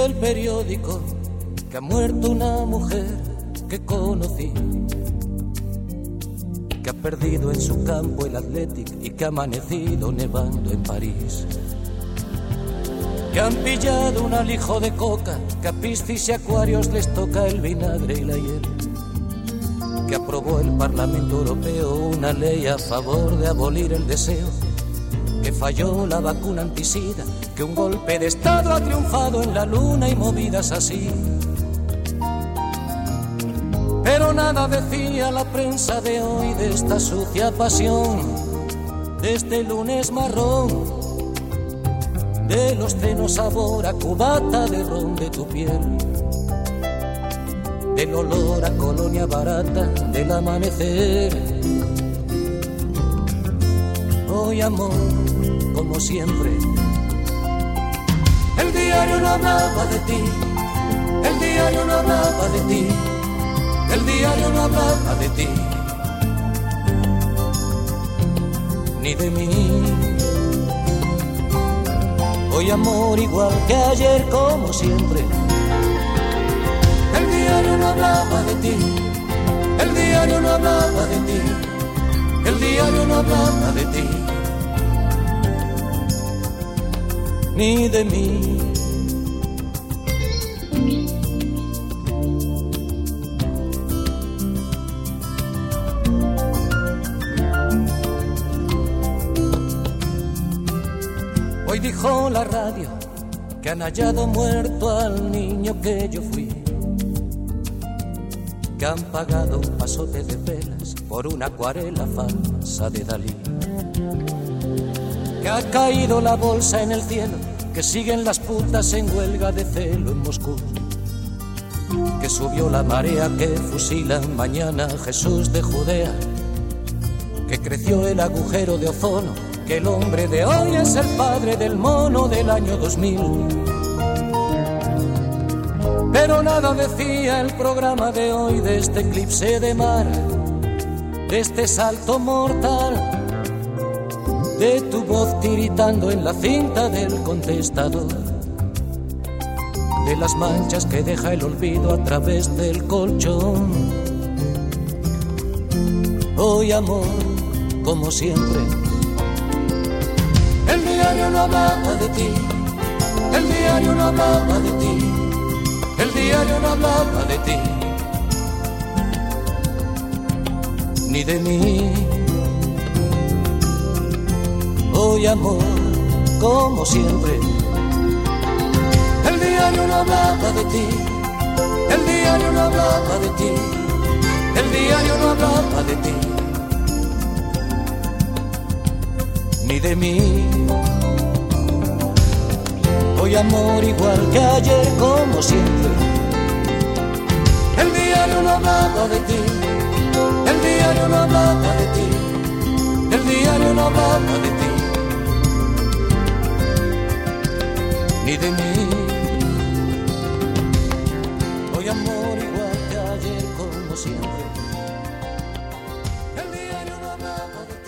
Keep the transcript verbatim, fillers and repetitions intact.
Dice el periódico que ha muerto una mujer que conocí, que ha perdido en su campo el Athletic y que ha amanecido nevando en París, que han pillado un alijo de coca, que a piscis y acuarios les toca el vinagre y la hiel, que aprobó el Parlamento Europeo una ley a favor de abolir el deseo, que falló la vacuna antisida, que un golpe de Estado ha triunfado en la luna y movidas así. Pero nada decía la prensa de hoy de esta sucia pasión, de este lunes marrón, de los cenos sabor a cubata de ron de tu piel, del olor a colonia barata del amanecer. Hoy amor, como siempre, el diario no hablaba de ti, el diario no hablaba de ti, el diario no hablaba de ti, ni de mí. Hoy amor, igual que ayer, como siempre, el diario no hablaba de ti, el diario no hablaba de ti, el diario no hablaba de ti, ni de mí. Hoy dijo la radio que han hallado muerto al niño que yo fui, que han pagado un pasote de velas por una acuarela falsa de Dalí, que ha caído la bolsa en el cielo, que siguen las putas en huelga de celo en Moscú, que subió la marea, que fusilan mañana a Jesús de Judea, que creció el agujero de ozono, que el hombre de hoy es el padre del mono del año dos mil. Pero nada decía el programa de hoy de este eclipse de mar, de este salto mortal, de tu voz tiritando en la cinta del contestador, de las manchas que deja el olvido a través del colchón. Hoy amor, como siempre, el diario no hablaba de ti, el diario no hablaba de ti, el diario no hablaba de ti, ni de mí. Hoy amor, como siempre, el diario no hablaba de ti, el diario no hablaba de ti, el diario no hablaba de ti, ni de mí. Hoy amor, igual que ayer, como siempre, el diario no hablaba de ti, el diario no hablaba de ti, el diario no hablaba de ti, ni de mí. Hoy amor, igual que ayer, como siempre, el diario no hablaba de ti.